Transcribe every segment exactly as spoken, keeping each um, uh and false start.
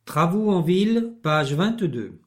Travaux en ville, page vingt-deux.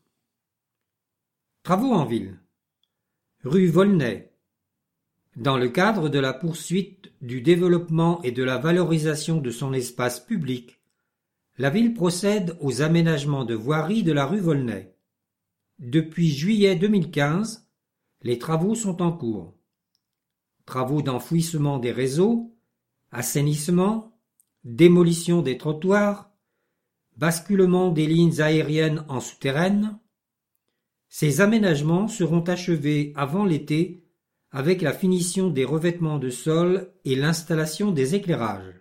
Travaux en ville. Rue Volnay. Dans le cadre de la poursuite du développement et de la valorisation de son espace public, la ville procède aux aménagements de voirie de la rue Volnay. Depuis juillet deux mille quinze, les travaux sont en cours. Travaux d'enfouissement des réseaux, assainissement, démolition des trottoirs, basculement des lignes aériennes en souterraines. Ces aménagements seront achevés avant l'été avec la finition des revêtements de sol et l'installation des éclairages.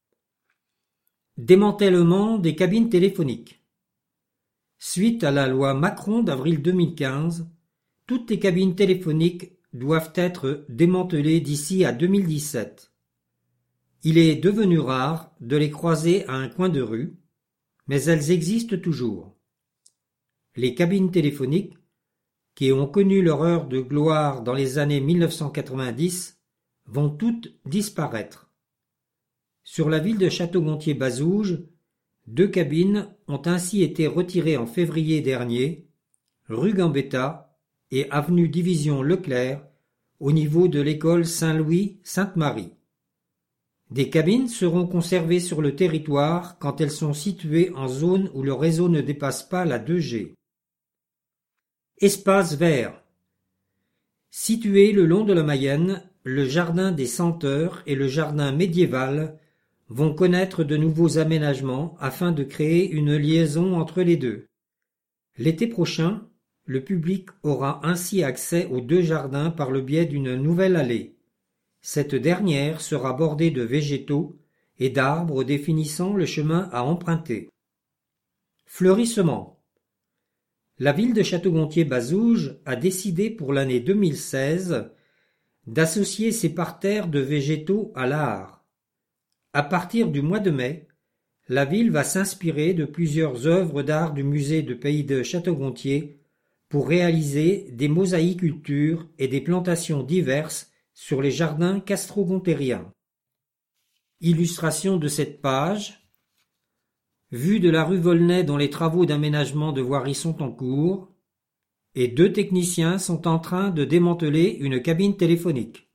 Démantèlement des cabines téléphoniques. Suite à la loi Macron d'avril deux mille quinze, toutes les cabines téléphoniques doivent être démantelées d'ici à deux mille dix-sept. Il est devenu rare de les croiser à un coin de rue, mais elles existent toujours. Les cabines téléphoniques, qui ont connu leur heure de gloire dans les années mille neuf cent quatre-vingt-dix, vont toutes disparaître. Sur la ville de Château-Gontier-Bazouges, deux cabines ont ainsi été retirées en février dernier, rue Gambetta et avenue Division Leclerc, au niveau de l'école Saint-Louis-Sainte-Marie. Des cabines seront conservées sur le territoire quand elles sont situées en zone où le réseau ne dépasse pas la deux G. Espace vert. Situés le long de la Mayenne, le jardin des Senteurs et le jardin médiéval vont connaître de nouveaux aménagements afin de créer une liaison entre les deux. L'été prochain, le public aura ainsi accès aux deux jardins par le biais d'une nouvelle allée. Cette dernière sera bordée de végétaux et d'arbres définissant le chemin à emprunter. Fleurissement. La ville de Château-Gontier-Bazouges a décidé pour l'année deux mille seize d'associer ses parterres de végétaux à l'art. À partir du mois de mai, la ville va s'inspirer de plusieurs œuvres d'art du musée de pays de Château-Gontier pour réaliser des mosaïcultures et des plantations diverses sur les jardins castro-gontériens. Illustration de cette page. Vue de la rue Volnay dont les travaux d'aménagement de voirie sont en cours, et deux techniciens sont en train de démanteler une cabine téléphonique.